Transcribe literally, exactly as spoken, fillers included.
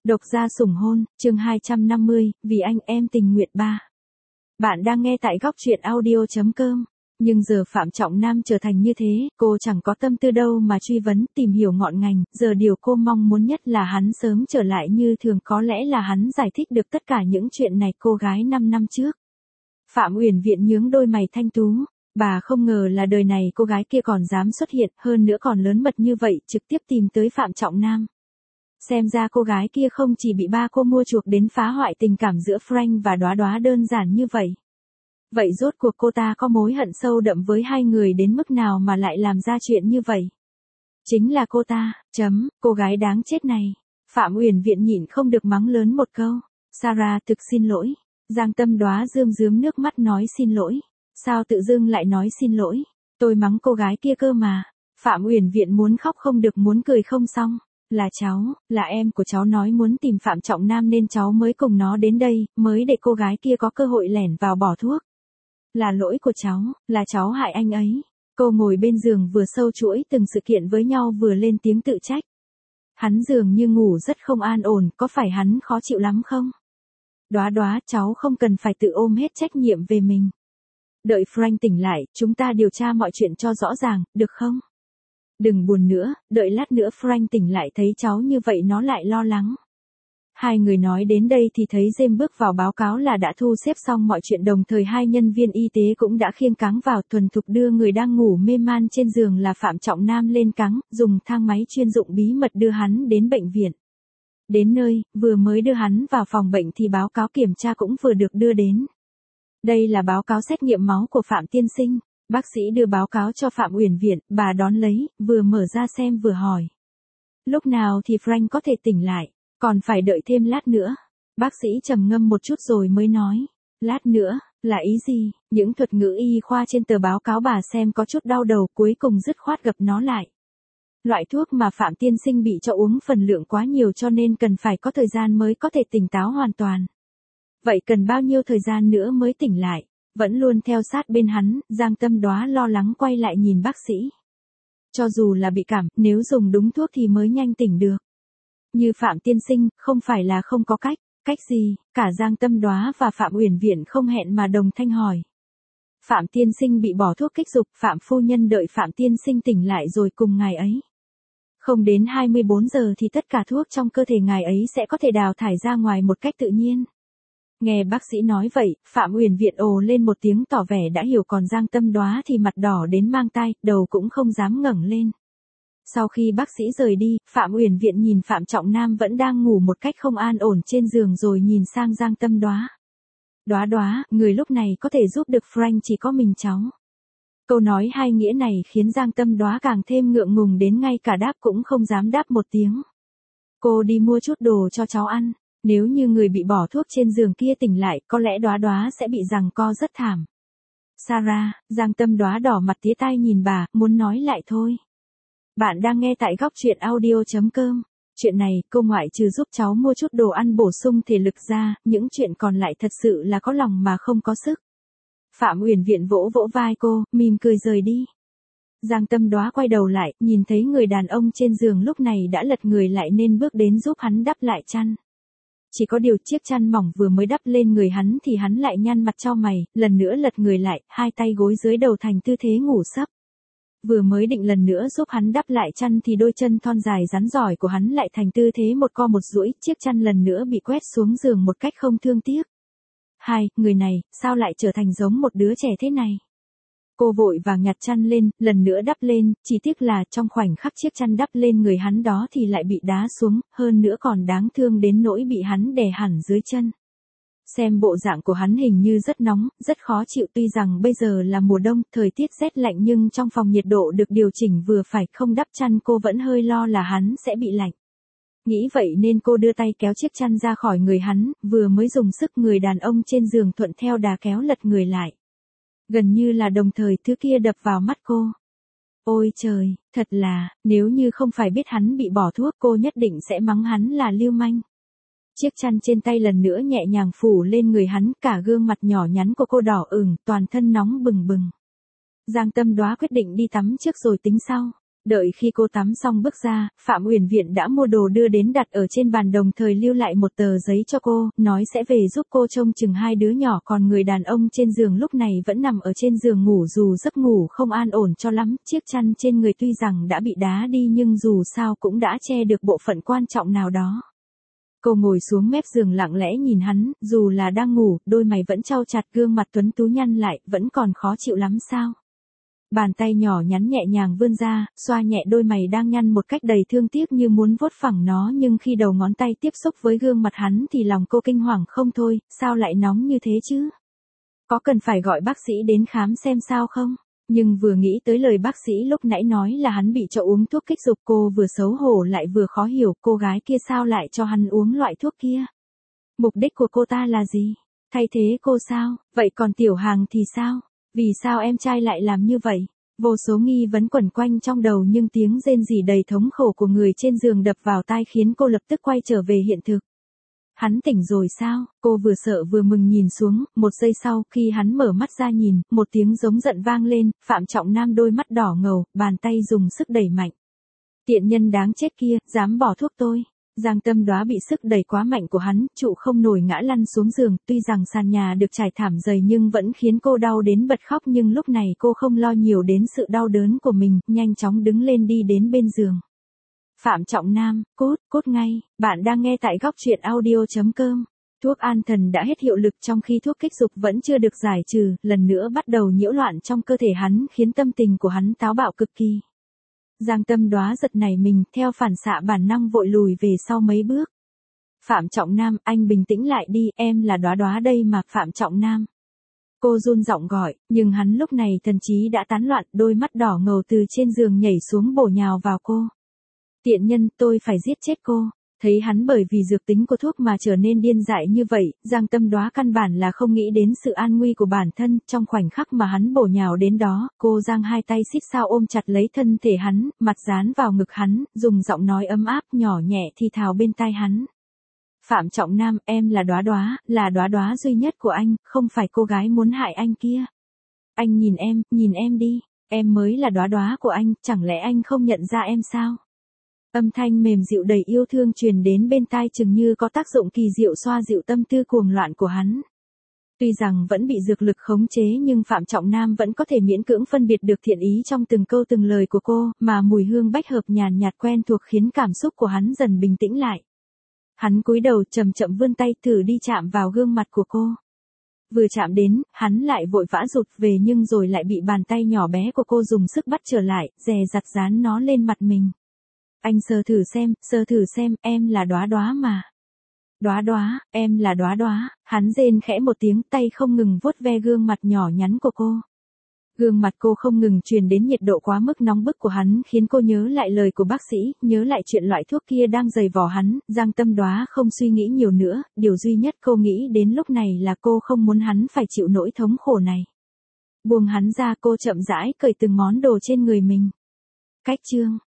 Độc gia sủng hôn, chương hai trăm năm mươi, vì anh em tình nguyện ba. Bạn đang nghe tại góc truyện audio chấm com. Nhưng giờ Phạm Trọng Nam trở thành như thế, cô chẳng có tâm tư đâu mà truy vấn, tìm hiểu ngọn ngành, giờ điều cô mong muốn nhất là hắn sớm trở lại như thường, có lẽ là hắn giải thích được tất cả những chuyện này cô gái năm năm trước. Phạm Uyển Viện nhướng đôi mày thanh tú, bà không ngờ là đời này cô gái kia còn dám xuất hiện, hơn nữa còn lớn mật như vậy, trực tiếp tìm tới Phạm Trọng Nam. Xem ra cô gái kia không chỉ bị ba cô mua chuộc đến phá hoại tình cảm giữa Frank và Đóa Đóa đơn giản như vậy. Vậy rốt cuộc cô ta có mối hận sâu đậm với hai người đến mức nào mà lại làm ra chuyện như vậy? Chính là cô ta, chấm, cô gái đáng chết này. Phạm Uyển Viện nhịn không được mắng lớn một câu. Sarah, thực xin lỗi. Giang Tâm Đóa rơm rớm nước mắt nói xin lỗi. Sao tự dưng lại nói xin lỗi? Tôi mắng cô gái kia cơ mà. Phạm Uyển Viện muốn khóc không được muốn cười không xong. Là cháu, là em của cháu nói muốn tìm Phạm Trọng Nam nên cháu mới cùng nó đến đây, mới để cô gái kia có cơ hội lẻn vào bỏ thuốc. Là lỗi của cháu, là cháu hại anh ấy. Cô ngồi bên giường vừa sâu chuỗi từng sự kiện với nhau vừa lên tiếng tự trách. Hắn dường như ngủ rất không an ổn, có phải hắn khó chịu lắm không? Đóa Đóa, cháu không cần phải tự ôm hết trách nhiệm về mình. Đợi Frank tỉnh lại, chúng ta điều tra mọi chuyện cho rõ ràng, được không? Đừng buồn nữa, đợi lát nữa Frank tỉnh lại thấy cháu như vậy nó lại lo lắng. Hai người nói đến đây thì thấy James bước vào báo cáo là đã thu xếp xong mọi chuyện, đồng thời hai nhân viên y tế cũng đã khiêng cáng vào, thuần thục đưa người đang ngủ mê man trên giường là Phạm Trọng Nam lên cáng, dùng thang máy chuyên dụng bí mật đưa hắn đến bệnh viện. Đến nơi, vừa mới đưa hắn vào phòng bệnh thì báo cáo kiểm tra cũng vừa được đưa đến. Đây là báo cáo xét nghiệm máu của Phạm tiên sinh. Bác sĩ đưa báo cáo cho Phạm Uyển Viện, bà đón lấy, vừa mở ra xem vừa hỏi. Lúc nào thì Frank có thể tỉnh lại, còn phải đợi thêm lát nữa. Bác sĩ trầm ngâm một chút rồi mới nói. Lát nữa, là ý gì? Những thuật ngữ y khoa trên tờ báo cáo bà xem có chút đau đầu, cuối cùng dứt khoát gập nó lại. Loại thuốc mà Phạm tiên sinh bị cho uống phần lượng quá nhiều cho nên cần phải có thời gian mới có thể tỉnh táo hoàn toàn. Vậy cần bao nhiêu thời gian nữa mới tỉnh lại? Vẫn luôn theo sát bên hắn, Giang Tâm Đóa lo lắng quay lại nhìn bác sĩ. Cho dù là bị cảm, nếu dùng đúng thuốc thì mới nhanh tỉnh được. Như Phạm tiên sinh, không phải là không có cách. Cách gì? Cả Giang Tâm Đóa và Phạm Uyển Viện không hẹn mà đồng thanh hỏi. Phạm tiên sinh bị bỏ thuốc kích dục, Phạm phu nhân đợi Phạm tiên sinh tỉnh lại rồi cùng ngài ấy. Không đến hai mươi bốn giờ thì tất cả thuốc trong cơ thể ngài ấy sẽ có thể đào thải ra ngoài một cách tự nhiên. Nghe bác sĩ nói vậy, Phạm Uyển Viện ồ lên một tiếng tỏ vẻ đã hiểu, còn Giang Tâm Đóa thì mặt đỏ đến mang tai, đầu cũng không dám ngẩng lên. Sau khi bác sĩ rời đi, Phạm Uyển Viện nhìn Phạm Trọng Nam vẫn đang ngủ một cách không an ổn trên giường rồi nhìn sang Giang Tâm Đóa. Đóa Đóa, người lúc này có thể giúp được Frank chỉ có mình cháu. Câu nói hai nghĩa này khiến Giang Tâm Đóa càng thêm ngượng ngùng đến ngay cả đáp cũng không dám đáp một tiếng. Cô đi mua chút đồ cho cháu ăn. Nếu như người bị bỏ thuốc trên giường kia tỉnh lại, có lẽ Đóa Đóa sẽ bị giằng co rất thảm. Sarah, Giang Tâm Đóa đỏ mặt tía tai nhìn bà, muốn nói lại thôi. Bạn đang nghe tại góc truyện audio chấm com. Chuyện này, cô ngoại trừ giúp cháu mua chút đồ ăn bổ sung thể lực ra, những chuyện còn lại thật sự là có lòng mà không có sức. Phạm Uyển Viện vỗ vỗ vai cô, mỉm cười rời đi. Giang Tâm Đóa quay đầu lại, nhìn thấy người đàn ông trên giường lúc này đã lật người lại nên bước đến giúp hắn đắp lại chăn. Chỉ có điều chiếc chăn mỏng vừa mới đắp lên người hắn thì hắn lại nhăn mặt chau mày, lần nữa lật người lại, hai tay gối dưới đầu thành tư thế ngủ sấp. Vừa mới định lần nữa giúp hắn đắp lại chăn thì đôi chân thon dài rắn giỏi của hắn lại thành tư thế một co một duỗi, chiếc chăn lần nữa bị quét xuống giường một cách không thương tiếc. Hai, người này, sao lại trở thành giống một đứa trẻ thế này? Cô vội vàng nhặt chăn lên, lần nữa đắp lên, chỉ tiếc là trong khoảnh khắc chiếc chăn đắp lên người hắn đó thì lại bị đá xuống, hơn nữa còn đáng thương đến nỗi bị hắn đè hẳn dưới chân. Xem bộ dạng của hắn hình như rất nóng, rất khó chịu, tuy rằng bây giờ là mùa đông, thời tiết rét lạnh nhưng trong phòng nhiệt độ được điều chỉnh vừa phải, không đắp chăn cô vẫn hơi lo là hắn sẽ bị lạnh. Nghĩ vậy nên cô đưa tay kéo chiếc chăn ra khỏi người hắn, vừa mới dùng sức người đàn ông trên giường thuận theo đà kéo lật người lại. Gần như là đồng thời thứ kia đập vào mắt cô. Ôi trời, thật là, nếu như không phải biết hắn bị bỏ thuốc cô nhất định sẽ mắng hắn là lưu manh. Chiếc chăn trên tay lần nữa nhẹ nhàng phủ lên người hắn, cả gương mặt nhỏ nhắn của cô đỏ ửng, toàn thân nóng bừng bừng. Giang Tâm Đóa quyết định đi tắm trước rồi tính sau. Đợi khi cô tắm xong bước ra, Phạm Uyển Viện đã mua đồ đưa đến đặt ở trên bàn, đồng thời lưu lại một tờ giấy cho cô, nói sẽ về giúp cô trông chừng hai đứa nhỏ, còn người đàn ông trên giường lúc này vẫn nằm ở trên giường ngủ, dù giấc ngủ không an ổn cho lắm, chiếc chăn trên người tuy rằng đã bị đá đi nhưng dù sao cũng đã che được bộ phận quan trọng nào đó. Cô ngồi xuống mép giường lặng lẽ nhìn hắn, dù là đang ngủ, đôi mày vẫn trao chặt, gương mặt tuấn tú nhăn lại, vẫn còn khó chịu lắm sao? Bàn tay nhỏ nhắn nhẹ nhàng vươn ra, xoa nhẹ đôi mày đang nhăn một cách đầy thương tiếc như muốn vuốt phẳng nó, nhưng khi đầu ngón tay tiếp xúc với gương mặt hắn thì lòng cô kinh hoàng không thôi, sao lại nóng như thế chứ? Có cần phải gọi bác sĩ đến khám xem sao không? Nhưng vừa nghĩ tới lời bác sĩ lúc nãy nói là hắn bị cho uống thuốc kích dục, cô vừa xấu hổ lại vừa khó hiểu, cô gái kia sao lại cho hắn uống loại thuốc kia? Mục đích của cô ta là gì? Thay thế cô sao? Vậy còn Tiểu Hàng thì sao? Vì sao em trai lại làm như vậy? Vô số nghi vấn quẩn quanh trong đầu, nhưng tiếng rên rỉ đầy thống khổ của người trên giường đập vào tai khiến cô lập tức quay trở về hiện thực. Hắn tỉnh rồi sao? Cô vừa sợ vừa mừng nhìn xuống, một giây sau, khi hắn mở mắt ra nhìn, một tiếng giống giận vang lên, Phạm Trọng Nam đôi mắt đỏ ngầu, bàn tay dùng sức đẩy mạnh. Tiện nhân đáng chết kia, dám bỏ thuốc tôi. Giang Tâm Đóa bị sức đẩy quá mạnh của hắn, trụ không nổi ngã lăn xuống giường, tuy rằng sàn nhà được trải thảm dày nhưng vẫn khiến cô đau đến bật khóc, nhưng lúc này cô không lo nhiều đến sự đau đớn của mình, nhanh chóng đứng lên đi đến bên giường. Phạm Trọng Nam, cút, cút ngay, bạn đang nghe tại góc truyện audio chấm com. Thuốc an thần đã hết hiệu lực trong khi thuốc kích dục vẫn chưa được giải trừ, lần nữa bắt đầu nhiễu loạn trong cơ thể hắn, khiến tâm tình của hắn táo bạo cực kỳ. Giang Tâm Đóa giật nảy mình, theo phản xạ bản năng vội lùi về sau mấy bước. Phạm Trọng Nam, anh bình tĩnh lại đi, em là Đóa Đóa đây mà, Phạm Trọng Nam. Cô run giọng gọi, nhưng hắn lúc này thần trí đã tán loạn, đôi mắt đỏ ngầu từ trên giường nhảy xuống bổ nhào vào cô. Tiện nhân, tôi phải giết chết cô. Thấy hắn bởi vì dược tính của thuốc mà trở nên điên dại như vậy, Giang Tâm Đóa căn bản là không nghĩ đến sự an nguy của bản thân, trong khoảnh khắc mà hắn bổ nhào đến đó, cô giang hai tay xít sao ôm chặt lấy thân thể hắn, mặt dán vào ngực hắn, dùng giọng nói ấm áp nhỏ nhẹ thì thào bên tai hắn. Phạm Trọng Nam, em là Đóa Đóa, là Đóa Đóa duy nhất của anh, không phải cô gái muốn hại anh kia. Anh nhìn em, nhìn em đi, em mới là Đóa Đóa của anh, chẳng lẽ anh không nhận ra em sao? Âm thanh mềm dịu đầy yêu thương truyền đến bên tai, chừng như có tác dụng kỳ diệu xoa dịu tâm tư cuồng loạn của hắn. Tuy rằng vẫn bị dược lực khống chế nhưng Phạm Trọng Nam vẫn có thể miễn cưỡng phân biệt được thiện ý trong từng câu từng lời của cô, mà mùi hương bách hợp nhàn nhạt quen thuộc khiến cảm xúc của hắn dần bình tĩnh lại. Hắn cúi đầu chậm chậm vươn tay thử đi chạm vào gương mặt của cô. Vừa chạm đến, hắn lại vội vã rụt về nhưng rồi lại bị bàn tay nhỏ bé của cô dùng sức bắt trở lại, dè dặt dán nó lên mặt mình. Anh sờ thử xem, sờ thử xem, em là Đóa Đóa mà. Đóa Đóa, em là Đóa Đóa, hắn rên khẽ một tiếng, tay không ngừng vuốt ve gương mặt nhỏ nhắn của cô. Gương mặt cô không ngừng truyền đến nhiệt độ quá mức nóng bức của hắn, khiến cô nhớ lại lời của bác sĩ, nhớ lại chuyện loại thuốc kia đang giày vò hắn. Giang Tâm Đóa không suy nghĩ nhiều nữa, điều duy nhất cô nghĩ đến lúc này là cô không muốn hắn phải chịu nỗi thống khổ này. Buông hắn ra, cô chậm rãi cởi từng món đồ trên người mình. Cách chương